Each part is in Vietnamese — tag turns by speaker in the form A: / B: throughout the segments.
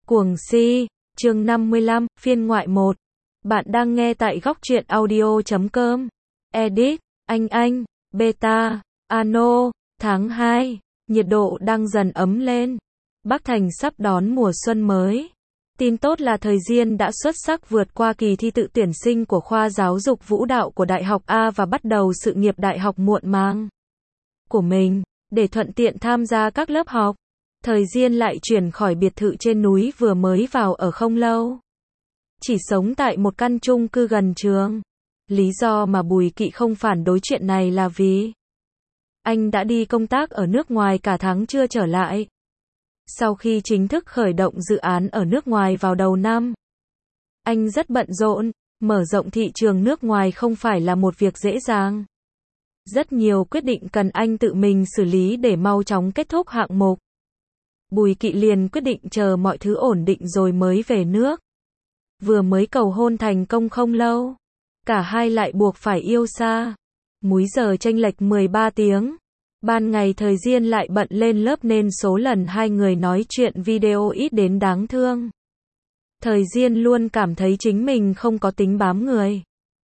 A: Cuồng si, chương 55, phiên ngoại 1. Bạn đang nghe tại góc truyện audio.com. Edit, anh, beta, ano, tháng 2. Nhiệt độ đang dần ấm lên. Bắc Thành sắp đón mùa xuân mới. Tin tốt là Thời Diên đã xuất sắc vượt qua kỳ thi tự tuyển sinh của khoa giáo dục vũ đạo của Đại học A và bắt đầu sự nghiệp đại học muộn màng của mình, để thuận tiện tham gia các lớp học. Thời Diên lại chuyển khỏi biệt thự trên núi vừa mới vào ở không lâu. Chỉ sống tại một căn chung cư gần trường. Lý do mà Bùi Kỵ không phản đối chuyện này là vì anh đã đi công tác ở nước ngoài cả tháng chưa trở lại. Sau khi chính thức khởi động dự án ở nước ngoài vào đầu năm, anh rất bận rộn, mở rộng thị trường nước ngoài không phải là một việc dễ dàng. Rất nhiều quyết định cần anh tự mình xử lý để mau chóng kết thúc hạng mục. Bùi Kỵ liền quyết định chờ mọi thứ ổn định rồi mới về nước. Vừa mới cầu hôn thành công không lâu, cả hai lại buộc phải yêu xa. Múi giờ chênh lệch 13 tiếng. Ban ngày Thời Diên lại bận lên lớp nên số lần hai người nói chuyện video ít đến đáng thương. Thời Diên luôn cảm thấy chính mình không có tính bám người.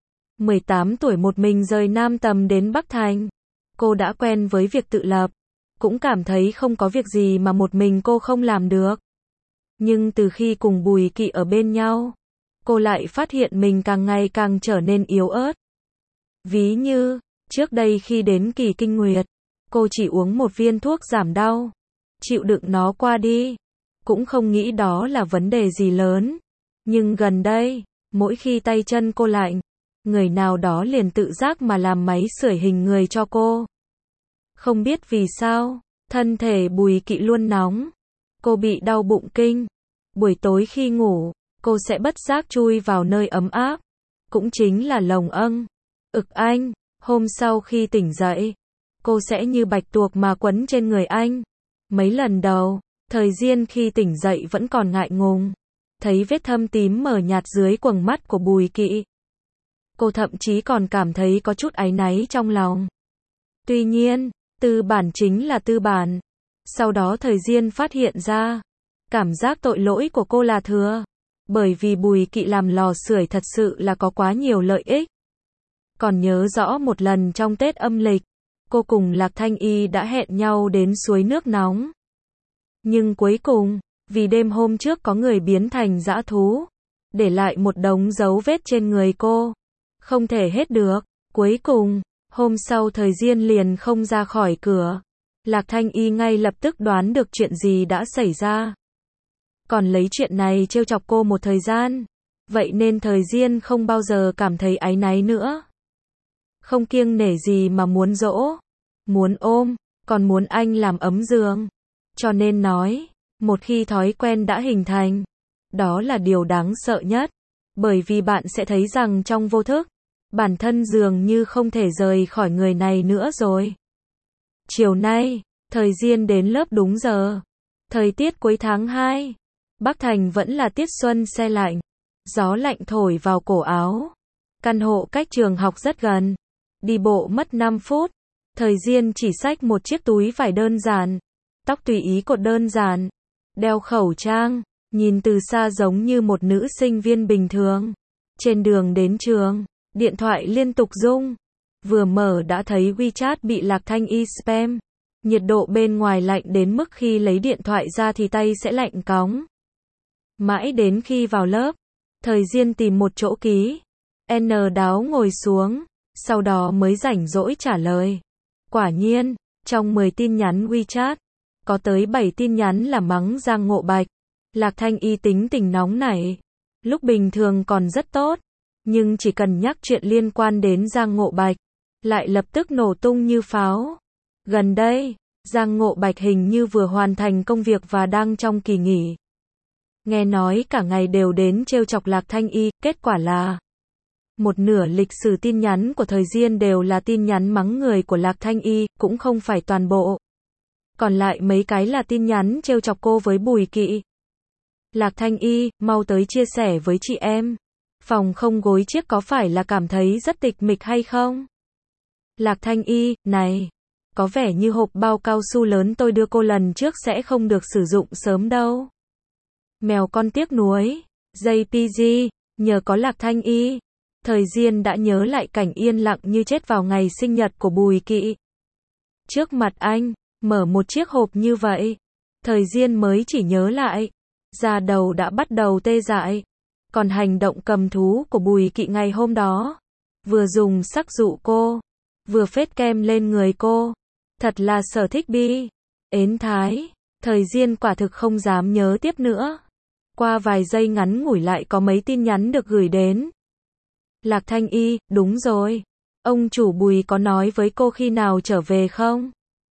A: 18 tuổi một mình rời Nam Tầm đến Bắc Thành. Cô đã quen với việc tự lập. Cũng cảm thấy không có việc gì mà một mình cô không làm được. Nhưng từ khi cùng Bùi Kỵ ở bên nhau, cô lại phát hiện mình càng ngày càng trở nên yếu ớt. Ví như, trước đây khi đến kỳ kinh nguyệt, cô chỉ uống một viên thuốc giảm đau, chịu đựng nó qua đi, cũng không nghĩ đó là vấn đề gì lớn. Nhưng gần đây, mỗi khi tay chân cô lạnh, người nào đó liền tự giác mà làm máy sưởi hình người cho cô. Không biết vì sao, thân thể Bùi Kỵ luôn nóng. Cô bị đau bụng kinh. Buổi tối khi ngủ, cô sẽ bất giác chui vào nơi ấm áp. Cũng chính là lồng âng. Ực anh. Hôm sau khi tỉnh dậy, cô sẽ như bạch tuộc mà quấn trên người anh. Mấy lần đầu, Thời Diên khi tỉnh dậy vẫn còn ngại ngùng. Thấy vết thâm tím mờ nhạt dưới quầng mắt của Bùi Kỵ. Cô thậm chí còn cảm thấy có chút áy náy trong lòng. Tuy nhiên, tư bản chính là tư bản. Sau đó Thời Diên phát hiện ra, cảm giác tội lỗi của cô là thừa. Bởi vì Bùi Kỵ làm lò sưởi thật sự là có quá nhiều lợi ích. Còn nhớ rõ một lần trong Tết âm lịch, cô cùng Lạc Thanh Y đã hẹn nhau đến suối nước nóng. Nhưng cuối cùng, vì đêm hôm trước có người biến thành dã thú, để lại một đống dấu vết trên người cô. Không thể hết được. Cuối cùng, hôm sau Thời Diên liền không ra khỏi cửa. Lạc Thanh Y ngay lập tức đoán được chuyện gì đã xảy ra. Còn lấy chuyện này trêu chọc cô một thời gian. Vậy nên Thời Diên không bao giờ cảm thấy áy náy nữa. Không kiêng nể gì mà muốn dỗ, muốn ôm, còn muốn anh làm ấm giường. Cho nên nói, một khi thói quen đã hình thành, đó là điều đáng sợ nhất. Bởi vì bạn sẽ thấy rằng trong vô thức, bản thân dường như không thể rời khỏi người này nữa rồi. Chiều nay, Thời Diên đến lớp đúng giờ. Thời tiết cuối tháng 2. Bắc Thành vẫn là tiết xuân se lạnh. Gió lạnh thổi vào cổ áo. Căn hộ cách trường học rất gần. Đi bộ mất 5 phút. Thời Diên chỉ xách một chiếc túi vải đơn giản. Tóc tùy ý cột đơn giản. Đeo khẩu trang. Nhìn từ xa giống như một nữ sinh viên bình thường. Trên đường đến trường, điện thoại liên tục rung. Vừa mở đã thấy WeChat bị Lạc Thanh Y spam. Nhiệt độ bên ngoài lạnh đến mức khi lấy điện thoại ra thì tay sẽ lạnh cóng. Mãi đến khi vào lớp, Thời Diên tìm một chỗ ký. N đáo ngồi xuống, sau đó mới rảnh rỗi trả lời. Quả nhiên, trong 10 tin nhắn WeChat, có tới 7 tin nhắn là mắng Giang Ngộ Bạch. Lạc Thanh Y tính tình nóng nảy. Lúc bình thường còn rất tốt, nhưng chỉ cần nhắc chuyện liên quan đến Giang Ngộ Bạch, lại lập tức nổ tung như pháo. Gần đây, Giang Ngộ Bạch hình như vừa hoàn thành công việc và đang trong kỳ nghỉ. Nghe nói cả ngày đều đến trêu chọc Lạc Thanh Y, kết quả là một nửa lịch sử tin nhắn của Thời Diên đều là tin nhắn mắng người của Lạc Thanh Y, cũng không phải toàn bộ. Còn lại mấy cái là tin nhắn trêu chọc cô với Bùi Kỵ. Lạc Thanh Y, mau tới chia sẻ với chị em. Phòng không gối chiếc có phải là cảm thấy rất tịch mịch hay không? Lạc Thanh Y, này, có vẻ như hộp bao cao su lớn tôi đưa cô lần trước sẽ không được sử dụng sớm đâu. Mèo con tiếc nuối. JPG, nhờ có Lạc Thanh Y. Thời Diên đã nhớ lại cảnh yên lặng như chết vào ngày sinh nhật của Bùi Kỵ. Trước mặt anh, mở một chiếc hộp như vậy. Thời Diên mới chỉ nhớ lại. Da đầu đã bắt đầu tê dại. Còn hành động cầm thú của Bùi Kỵ ngày hôm đó. Vừa dùng sắc dụ cô. Vừa phết kem lên người cô. Thật là sở thích bi. Ến thái. Thời Diên quả thực không dám nhớ tiếp nữa. Qua vài giây ngắn ngủi lại có mấy tin nhắn được gửi đến. Lạc Thanh Y, đúng rồi. Ông chủ Bùi có nói với cô khi nào trở về không?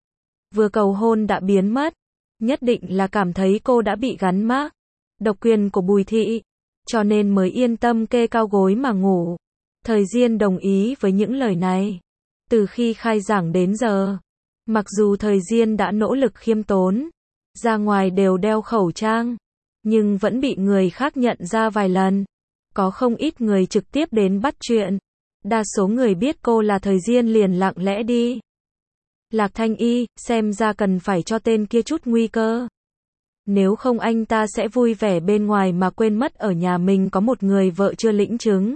A: Vừa cầu hôn đã biến mất. Nhất định là cảm thấy cô đã bị gắn mác độc quyền của Bùi thị. Cho nên mới yên tâm kê cao gối mà ngủ. Thời Diên đồng ý với những lời này. Từ khi khai giảng đến giờ. Mặc dù Thời Diên đã nỗ lực khiêm tốn. Ra ngoài đều đeo khẩu trang. Nhưng vẫn bị người khác nhận ra vài lần. Có không ít người trực tiếp đến bắt chuyện. Đa số người biết cô là Thời Diên liền lặng lẽ đi. Lạc Thanh Y, xem ra cần phải cho tên kia chút nguy cơ. Nếu không anh ta sẽ vui vẻ bên ngoài mà quên mất ở nhà mình có một người vợ chưa lĩnh chứng.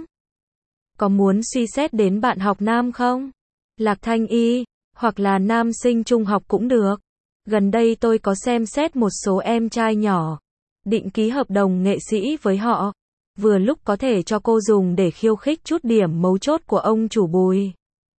A: Có muốn suy xét đến bạn học nam không? Lạc Thanh Y, hoặc là nam sinh trung học cũng được. Gần đây tôi có xem xét một số em trai nhỏ. Định ký hợp đồng nghệ sĩ với họ. Vừa lúc có thể cho cô dùng để khiêu khích chút điểm mấu chốt của ông chủ Bùi.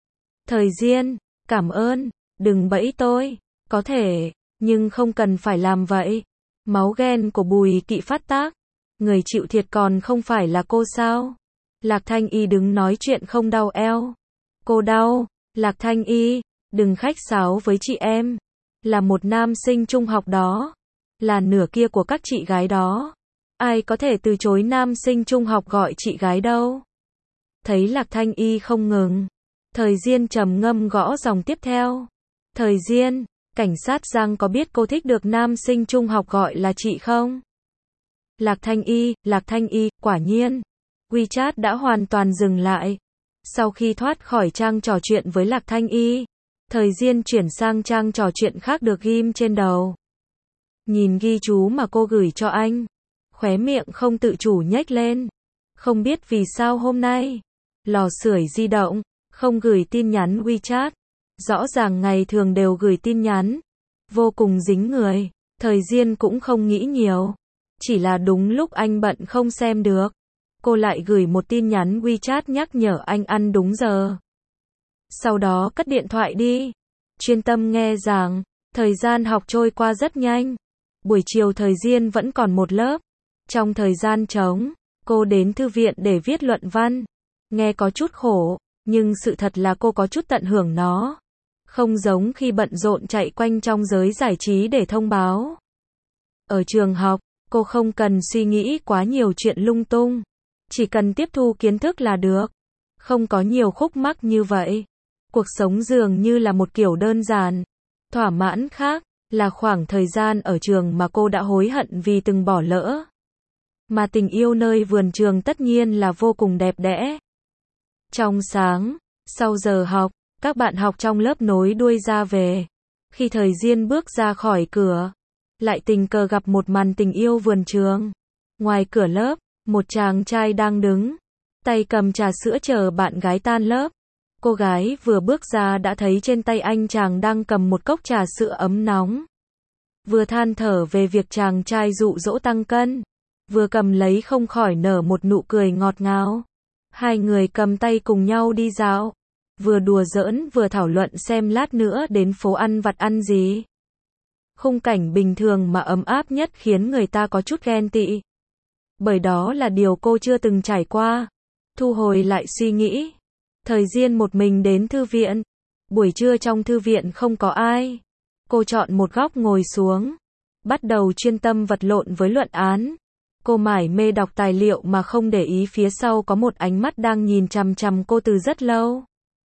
A: Thời Diên, cảm ơn, đừng bẫy tôi. Có thể, nhưng không cần phải làm vậy. Máu ghen của Bùi Kỵ phát tác. Người chịu thiệt còn không phải là cô sao? Lạc Thanh Y đứng nói chuyện không đau eo. Cô đau. Lạc Thanh Y, đừng khách sáo với chị em. Là một nam sinh trung học đó. Là nửa kia của các chị gái đó. Ai có thể từ chối nam sinh trung học gọi chị gái đâu. Thấy Lạc Thanh Y không ngừng. Thời Diên trầm ngâm gõ dòng tiếp theo. Thời Diên, cảnh sát Giang có biết cô thích được nam sinh trung học gọi là chị không? Lạc Thanh Y, quả nhiên. WeChat đã hoàn toàn dừng lại. Sau khi thoát khỏi trang trò chuyện với Lạc Thanh Y, Thời Diên chuyển sang trang trò chuyện khác được ghim trên đầu. Nhìn ghi chú mà cô gửi cho anh. Khóe miệng không tự chủ nhếch lên. Không biết vì sao hôm nay. Lò sưởi di động. Không gửi tin nhắn WeChat. Rõ ràng ngày thường đều gửi tin nhắn. Vô cùng dính người. Thời Diên cũng không nghĩ nhiều. Chỉ là đúng lúc anh bận không xem được. Cô lại gửi một tin nhắn WeChat nhắc nhở anh ăn đúng giờ. Sau đó cất điện thoại đi. Chuyên tâm nghe giảng. Thời gian học trôi qua rất nhanh. Buổi chiều Thời Diên vẫn còn một lớp. Trong thời gian trống, cô đến thư viện để viết luận văn. Nghe có chút khổ, nhưng sự thật là cô có chút tận hưởng nó. Không giống khi bận rộn chạy quanh trong giới giải trí để thông báo. Ở trường học, cô không cần suy nghĩ quá nhiều chuyện lung tung. Chỉ cần tiếp thu kiến thức là được. Không có nhiều khúc mắc như vậy. Cuộc sống dường như là một kiểu đơn giản. Thỏa mãn khác, là khoảng thời gian ở trường mà cô đã hối hận vì từng bỏ lỡ. Mà tình yêu nơi vườn trường tất nhiên là vô cùng đẹp đẽ. Trong sáng, sau giờ học, các bạn học trong lớp nối đuôi ra về. Khi Thời Diên bước ra khỏi cửa, lại tình cờ gặp một màn tình yêu vườn trường. Ngoài cửa lớp, một chàng trai đang đứng, tay cầm trà sữa chờ bạn gái tan lớp. Cô gái vừa bước ra đã thấy trên tay anh chàng đang cầm một cốc trà sữa ấm nóng. Vừa than thở về việc chàng trai dụ dỗ tăng cân, vừa cầm lấy không khỏi nở một nụ cười ngọt ngào. Hai người cầm tay cùng nhau đi dạo, vừa đùa giỡn vừa thảo luận xem lát nữa đến phố ăn vặt ăn gì. Khung cảnh bình thường mà ấm áp nhất khiến người ta có chút ghen tị. Bởi đó là điều cô chưa từng trải qua. Thu hồi lại suy nghĩ. Thời Diên một mình đến thư viện. Buổi trưa trong thư viện không có ai. Cô chọn một góc ngồi xuống. Bắt đầu chuyên tâm vật lộn với luận án. Cô mải mê đọc tài liệu mà không để ý phía sau có một ánh mắt đang nhìn chằm chằm cô từ rất lâu.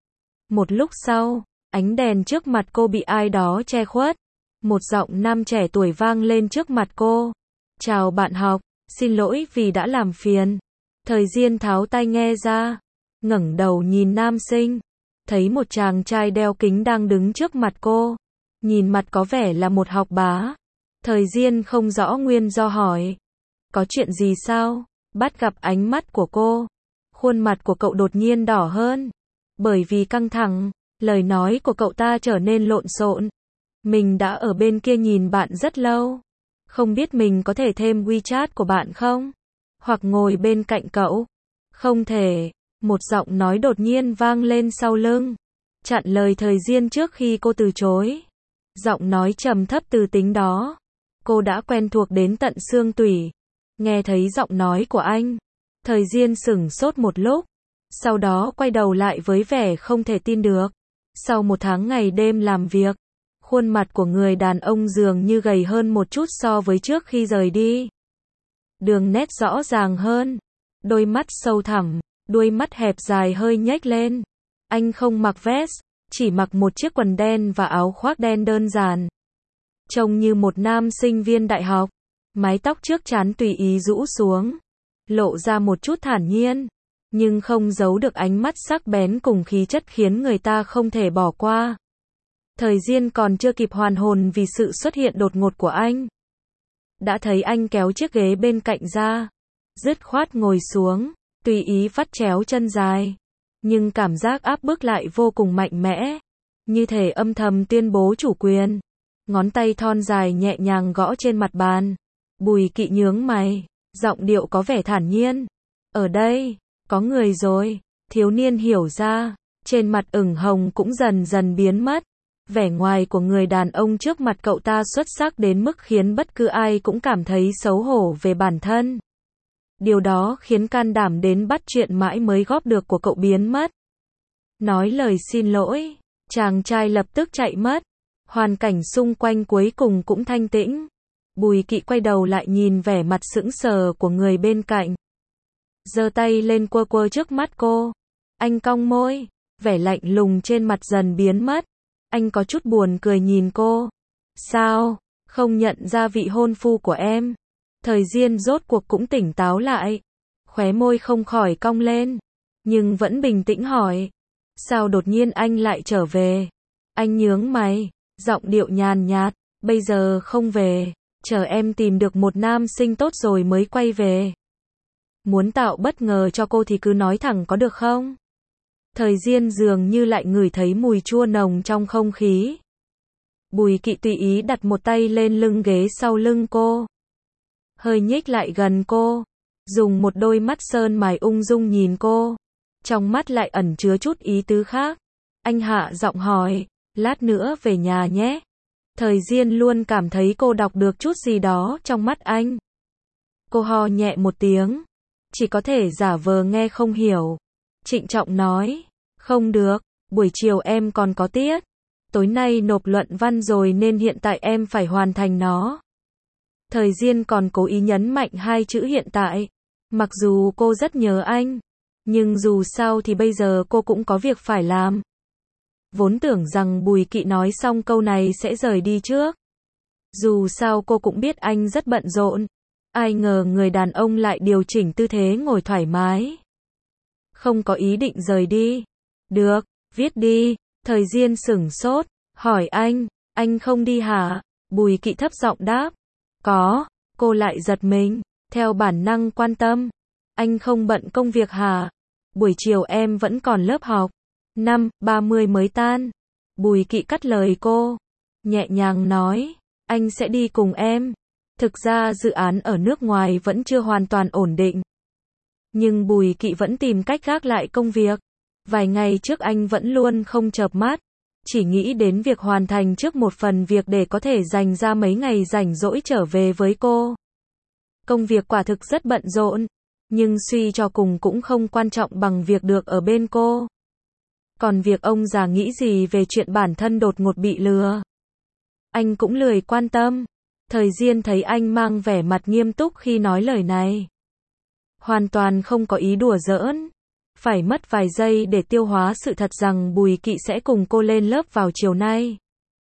A: Một lúc sau, ánh đèn trước mặt cô bị ai đó che khuất. Một giọng nam trẻ tuổi vang lên trước mặt cô. Chào bạn học, xin lỗi vì đã làm phiền. Thời Diên tháo tai nghe ra, ngẩng đầu nhìn nam sinh. Thấy một chàng trai đeo kính đang đứng trước mặt cô. Nhìn mặt có vẻ là một học bá. Thời Diên không rõ nguyên do hỏi. Có chuyện gì sao? Bắt gặp ánh mắt của cô. Khuôn mặt của cậu đột nhiên đỏ hơn. Bởi vì căng thẳng, lời nói của cậu ta trở nên lộn xộn. Mình đã ở bên kia nhìn bạn rất lâu. Không biết mình có thể thêm WeChat của bạn không? Hoặc ngồi bên cạnh cậu? Không thể. Một giọng nói đột nhiên vang lên sau lưng. Chặn lời Thời Diên trước khi cô từ chối. Giọng nói trầm thấp từ tính đó. Cô đã quen thuộc đến tận xương tủy. Nghe thấy giọng nói của anh. Thời Diên sửng sốt một lúc. Sau đó quay đầu lại với vẻ không thể tin được. Sau một tháng ngày đêm làm việc, khuôn mặt của người đàn ông dường như gầy hơn một chút so với trước khi rời đi. Đường nét rõ ràng hơn. Đôi mắt sâu thẳm, đuôi mắt hẹp dài hơi nhếch lên. Anh không mặc vest, chỉ mặc một chiếc quần đen và áo khoác đen đơn giản. Trông như một nam sinh viên đại học. Mái tóc trước trán tùy ý rũ xuống, lộ ra một chút thản nhiên, nhưng không giấu được ánh mắt sắc bén cùng khí chất khiến người ta không thể bỏ qua. Thời Diên còn chưa kịp hoàn hồn vì sự xuất hiện đột ngột của anh. Đã thấy anh kéo chiếc ghế bên cạnh ra, dứt khoát ngồi xuống, tùy ý vắt chéo chân dài. Nhưng cảm giác áp bức lại vô cùng mạnh mẽ, như thể âm thầm tuyên bố chủ quyền. Ngón tay thon dài nhẹ nhàng gõ trên mặt bàn. Bùi Kỵ nhướng mày, giọng điệu có vẻ thản nhiên. Ở đây, có người rồi. Thiếu niên hiểu ra, trên mặt ửng hồng cũng dần dần biến mất. Vẻ ngoài của người đàn ông trước mặt cậu ta xuất sắc đến mức khiến bất cứ ai cũng cảm thấy xấu hổ về bản thân. Điều đó khiến can đảm đến bắt chuyện mãi mới góp được của cậu biến mất. Nói lời xin lỗi, chàng trai lập tức chạy mất. Hoàn cảnh xung quanh cuối cùng cũng thanh tĩnh. Bùi Kỵ quay đầu lại nhìn vẻ mặt sững sờ của người bên cạnh. Giơ tay lên quơ quơ trước mắt cô. Anh cong môi, vẻ lạnh lùng trên mặt dần biến mất. Anh có chút buồn cười nhìn cô. Sao, không nhận ra vị hôn phu của em? Thời Diên rốt cuộc cũng tỉnh táo lại. Khóe môi không khỏi cong lên, nhưng vẫn bình tĩnh hỏi. Sao đột nhiên anh lại trở về? Anh nhướng mày, giọng điệu nhàn nhạt. Bây giờ không về, chờ em tìm được một nam sinh tốt rồi mới quay về. Muốn tạo bất ngờ cho cô thì cứ nói thẳng có được không? Thời Diên dường như lại ngửi thấy mùi chua nồng trong không khí. Bùi Kỵ tùy ý đặt một tay lên lưng ghế sau lưng cô. Hơi nhích lại gần cô. Dùng một đôi mắt sơn mài ung dung nhìn cô. Trong mắt lại ẩn chứa chút ý tứ khác. Anh hạ giọng hỏi, lát nữa về nhà nhé. Thời Diên luôn cảm thấy cô đọc được chút gì đó trong mắt anh. Cô ho nhẹ một tiếng. Chỉ có thể giả vờ nghe không hiểu. Trịnh trọng nói, không được, buổi chiều em còn có tiết. Tối nay nộp luận văn rồi nên hiện tại em phải hoàn thành nó. Thời Diên còn cố ý nhấn mạnh hai chữ hiện tại. Mặc dù cô rất nhớ anh, nhưng dù sao thì bây giờ cô cũng có việc phải làm. Vốn tưởng rằng Bùi Kỵ nói xong câu này sẽ rời đi trước. Dù sao cô cũng biết anh rất bận rộn. Ai ngờ người đàn ông lại điều chỉnh tư thế ngồi thoải mái. Không có ý định rời đi. Được, viết đi. Thời Diên sửng sốt, hỏi anh không đi hả? Bùi Kỵ thấp giọng đáp. Có, cô lại giật mình, theo bản năng quan tâm. Anh không bận công việc hả? Buổi chiều em vẫn còn lớp học. 5:30 mới tan. Bùi Kỵ cắt lời cô, nhẹ nhàng nói, anh sẽ đi cùng em. Thực ra dự án ở nước ngoài vẫn chưa hoàn toàn ổn định. Nhưng Bùi Kỵ vẫn tìm cách gác lại công việc. Vài ngày trước anh vẫn luôn không chợp mắt. Chỉ nghĩ đến việc hoàn thành trước một phần việc để có thể dành ra mấy ngày rảnh rỗi trở về với cô. Công việc quả thực rất bận rộn. Nhưng suy cho cùng cũng không quan trọng bằng việc được ở bên cô. Còn việc ông già nghĩ gì về chuyện bản thân đột ngột bị lừa, anh cũng lười quan tâm. Thời Diên thấy anh mang vẻ mặt nghiêm túc khi nói lời này. Hoàn toàn không có ý đùa giỡn. Phải mất vài giây để tiêu hóa sự thật rằng Bùi Kỵ sẽ cùng cô lên lớp vào chiều nay.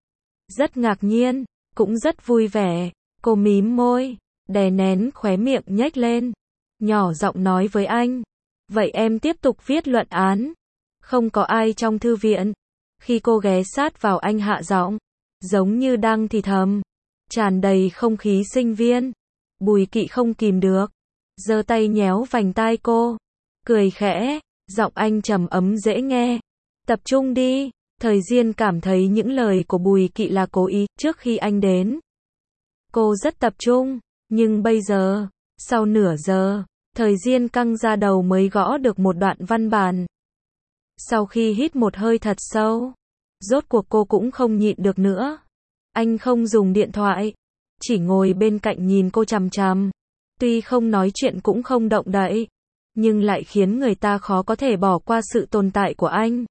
A: Rất ngạc nhiên, cũng rất vui vẻ. Cô mím môi, đè nén khóe miệng nhếch lên. Nhỏ giọng nói với anh. Vậy em tiếp tục viết luận án. Không có ai trong thư viện. Khi cô ghé sát vào anh hạ giọng, giống như đang thì thầm, tràn đầy không khí sinh viên. Bùi Kỵ không kìm được, giơ tay nhéo vành tai cô, cười khẽ, giọng anh trầm ấm dễ nghe. Tập trung đi. Thời Diên cảm thấy những lời của Bùi Kỵ là cố ý. Trước khi anh đến, cô rất tập trung, nhưng bây giờ, sau nửa giờ, Thời Diên căng ra đầu mới gõ được một đoạn văn bản. Sau khi hít một hơi thật sâu, rốt cuộc cô cũng không nhịn được nữa. Anh không dùng điện thoại, chỉ ngồi bên cạnh nhìn cô chằm chằm. Tuy không nói chuyện cũng không động đậy, nhưng lại khiến người ta khó có thể bỏ qua sự tồn tại của anh.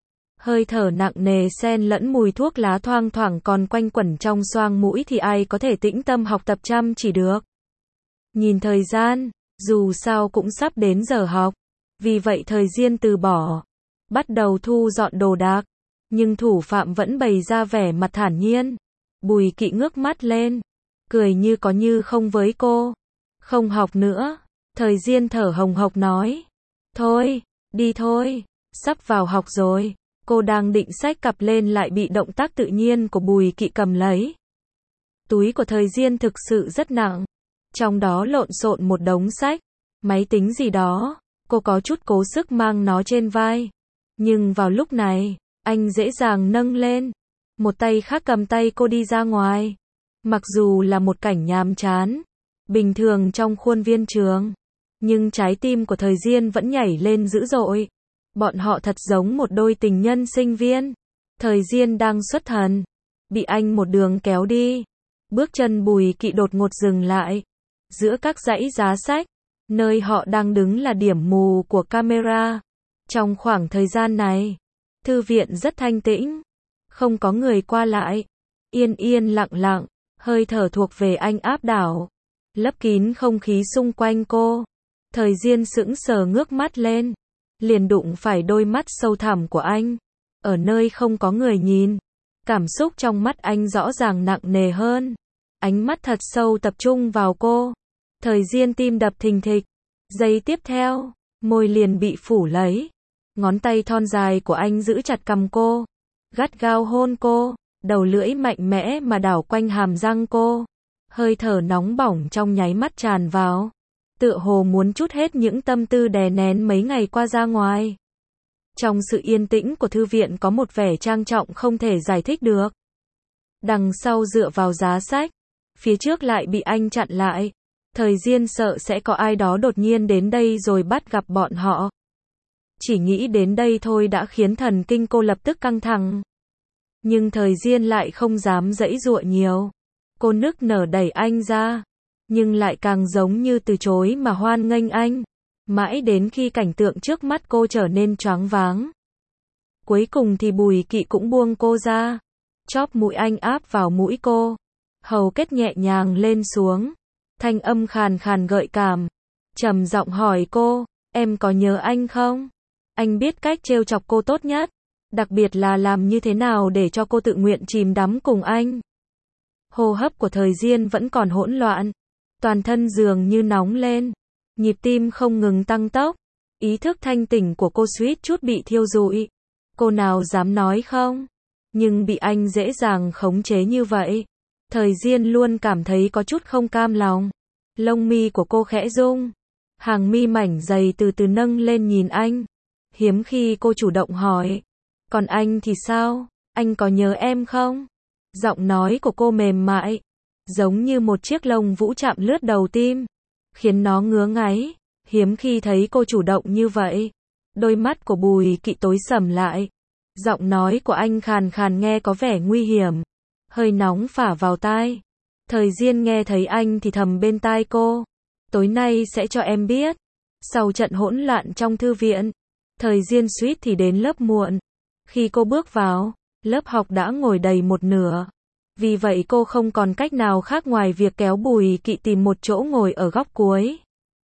A: Hơi thở nặng nề xen lẫn mùi thuốc lá thoang thoảng còn quanh quẩn trong xoang mũi thì ai có thể tĩnh tâm học tập chăm chỉ được. Nhìn thời gian, dù sao cũng sắp đến giờ học, vì vậy Thời Diên từ bỏ, bắt đầu thu dọn đồ đạc, nhưng thủ phạm vẫn bày ra vẻ mặt thản nhiên. Bùi Kỵ ngước mắt lên, cười như có như không với cô. Không học nữa. Thời Diên thở hồng hộc nói. Thôi, đi thôi, sắp vào học rồi. Cô đang định xách cặp lên lại bị động tác tự nhiên của Bùi Kỵ cầm lấy. Túi của Thời Diên thực sự rất nặng, trong đó lộn xộn một đống sách, máy tính gì đó. Cô có chút cố sức mang nó trên vai, nhưng vào lúc này, anh dễ dàng nâng lên, một tay khác cầm tay cô đi ra ngoài. Mặc dù là một cảnh nhàm chán, bình thường trong khuôn viên trường, nhưng trái tim của Thời Diên vẫn nhảy lên dữ dội. Bọn họ thật giống một đôi tình nhân sinh viên. Thời Diên đang xuất thần, bị anh một đường kéo đi. Bước chân Bùi Kỵ đột ngột dừng lại. Giữa các dãy giá sách, nơi họ đang đứng là điểm mù của camera. Trong khoảng thời gian này, thư viện rất thanh tĩnh, không có người qua lại, yên yên lặng lặng, hơi thở thuộc về anh áp đảo, lấp kín không khí xung quanh cô. Thời Diên sững sờ ngước mắt lên, liền đụng phải đôi mắt sâu thẳm của anh, ở nơi không có người nhìn. Cảm xúc trong mắt anh rõ ràng nặng nề hơn, ánh mắt thật sâu tập trung vào cô. Thời Diên tim đập thình thịch, giây tiếp theo, môi liền bị phủ lấy. Ngón tay thon dài của anh giữ chặt cằm cô, gắt gao hôn cô, đầu lưỡi mạnh mẽ mà đảo quanh hàm răng cô. Hơi thở nóng bỏng trong nháy mắt tràn vào, tựa hồ muốn trút hết những tâm tư đè nén mấy ngày qua ra ngoài. Trong sự yên tĩnh của thư viện có một vẻ trang trọng không thể giải thích được. Đằng sau dựa vào giá sách, phía trước lại bị anh chặn lại. Thời Diên sợ sẽ có ai đó đột nhiên đến đây rồi bắt gặp bọn họ. Chỉ nghĩ đến đây thôi đã khiến thần kinh cô lập tức căng thẳng. Nhưng Thời Diên lại không dám giãy giụa nhiều. Cô nức nở đẩy anh ra, nhưng lại càng giống như từ chối mà hoan nghênh anh. Mãi đến khi cảnh tượng trước mắt cô trở nên choáng váng. Cuối cùng thì Bùi Kỵ cũng buông cô ra. Chóp mũi anh áp vào mũi cô. Hầu kết nhẹ nhàng lên xuống. Thanh âm khàn khàn gợi cảm. Trầm giọng hỏi cô, em có nhớ anh không? Anh biết cách trêu chọc cô tốt nhất. Đặc biệt là làm như thế nào để cho cô tự nguyện chìm đắm cùng anh. Hô hấp của Thời Diên vẫn còn hỗn loạn. Toàn thân dường như nóng lên. Nhịp tim không ngừng tăng tốc. Ý thức thanh tỉnh của cô suýt chút bị thiêu rụi. Cô nào dám nói không? Nhưng bị anh dễ dàng khống chế như vậy. Thời Diên luôn cảm thấy có chút không cam lòng. Lông mi của cô khẽ rung. Hàng mi mảnh dày từ từ nâng lên nhìn anh. Hiếm khi cô chủ động hỏi. Còn anh thì sao? Anh có nhớ em không? Giọng nói của cô mềm mại, giống như một chiếc lông vũ chạm lướt đầu tim, khiến nó ngứa ngáy. Hiếm khi thấy cô chủ động như vậy. Đôi mắt của Bùi Kỵ tối sầm lại. Giọng nói của anh khàn khàn nghe có vẻ nguy hiểm. Hơi nóng phả vào tai. Thời Diên nghe thấy anh thì thầm bên tai cô. Tối nay sẽ cho em biết. Sau trận hỗn loạn trong thư viện, Thời Diên suýt thì đến lớp muộn. Khi cô bước vào, lớp học đã ngồi đầy một nửa. Vì vậy cô không còn cách nào khác ngoài việc kéo Bùi Kỵ tìm một chỗ ngồi ở góc cuối.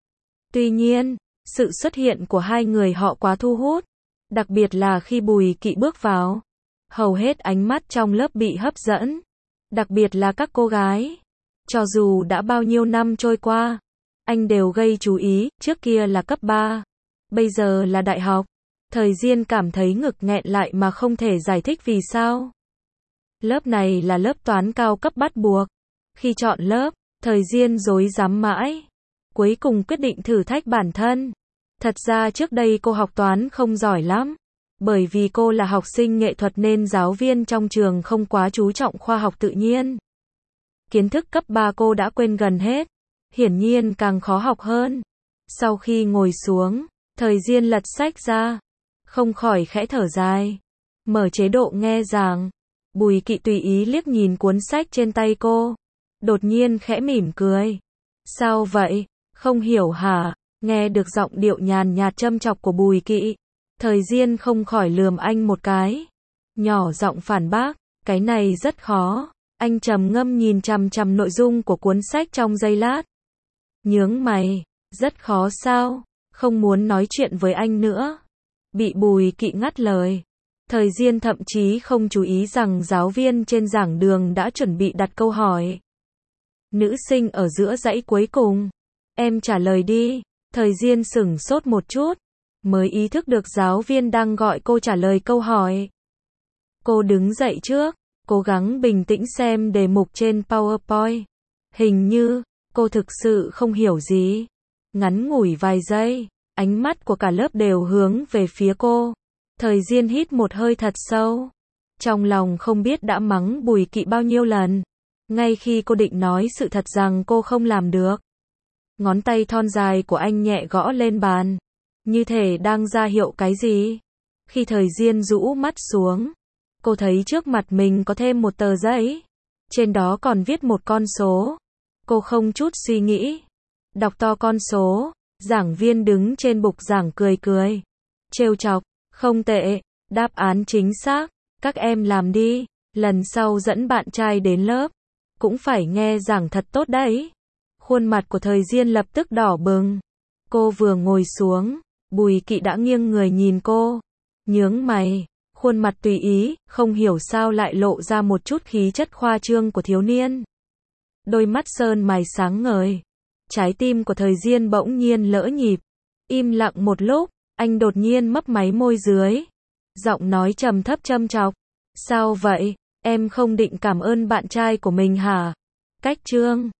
A: Tuy nhiên, sự xuất hiện của hai người họ quá thu hút. Đặc biệt là khi Bùi Kỵ bước vào. Hầu hết ánh mắt trong lớp bị hấp dẫn. Đặc biệt là các cô gái. Cho dù đã bao nhiêu năm trôi qua, anh đều gây chú ý. Trước kia là cấp 3, bây giờ là đại học. Thời Diên cảm thấy ngực nghẹn lại mà không thể giải thích vì sao. Lớp này là lớp toán cao cấp bắt buộc. Khi chọn lớp, Thời Diên rối rắm mãi, cuối cùng quyết định thử thách bản thân. Thật ra trước đây cô học toán không giỏi lắm. Bởi vì cô là học sinh nghệ thuật nên giáo viên trong trường không quá chú trọng khoa học tự nhiên. Kiến thức cấp 3 cô đã quên gần hết. Hiển nhiên càng khó học hơn. Sau khi ngồi xuống, Thời Diên lật sách ra. Không khỏi khẽ thở dài. Mở chế độ nghe giảng. Bùi Kỵ tùy ý liếc nhìn cuốn sách trên tay cô. Đột nhiên khẽ mỉm cười. Sao vậy? Không hiểu hả? Nghe được giọng điệu nhàn nhạt châm chọc của Bùi Kỵ. Thời Diên không khỏi lườm anh một cái. Nhỏ giọng phản bác. Cái này rất khó. Anh trầm ngâm nhìn chằm chằm nội dung của cuốn sách trong giây lát. Nhướng mày. Rất khó sao? Không muốn nói chuyện với anh nữa. Bị Bùi Kỵ ngắt lời. Thời Diên thậm chí không chú ý rằng giáo viên trên giảng đường đã chuẩn bị đặt câu hỏi. Nữ sinh ở giữa dãy cuối cùng. Em trả lời đi. Thời Diên sửng sốt một chút. Mới ý thức được giáo viên đang gọi cô trả lời câu hỏi. Cô đứng dậy trước. Cố gắng bình tĩnh xem đề mục trên PowerPoint. Hình như, cô thực sự không hiểu gì. Ngắn ngủi vài giây, ánh mắt của cả lớp đều hướng về phía cô. Thời Diên hít một hơi thật sâu. Trong lòng không biết đã mắng Bùi Kỵ bao nhiêu lần. Ngay khi cô định nói sự thật rằng cô không làm được. Ngón tay thon dài của anh nhẹ gõ lên bàn. Như thể đang ra hiệu cái gì. Khi Thời Diên rũ mắt xuống, cô thấy trước mặt mình có thêm một tờ giấy. Trên đó còn viết một con số. Cô không chút suy nghĩ. Đọc to con số. Giảng viên đứng trên bục giảng cười cười. Trêu chọc. Không tệ. Đáp án chính xác. Các em làm đi. Lần sau dẫn bạn trai đến lớp. Cũng phải nghe giảng thật tốt đấy. Khuôn mặt của Thời Diên lập tức đỏ bừng. Cô vừa ngồi xuống. Bùi Kỵ đã nghiêng người nhìn cô. Nhướng mày. Khuôn mặt tùy ý, không hiểu sao lại lộ ra một chút khí chất khoa trương của thiếu niên. Đôi mắt sơn mày sáng ngời. Trái tim của Thời Diên bỗng nhiên lỡ nhịp. Im lặng một lúc, anh đột nhiên mấp máy môi dưới. Giọng nói trầm thấp châm chọc. Sao vậy? Em không định cảm ơn bạn trai của mình hả? Cách chương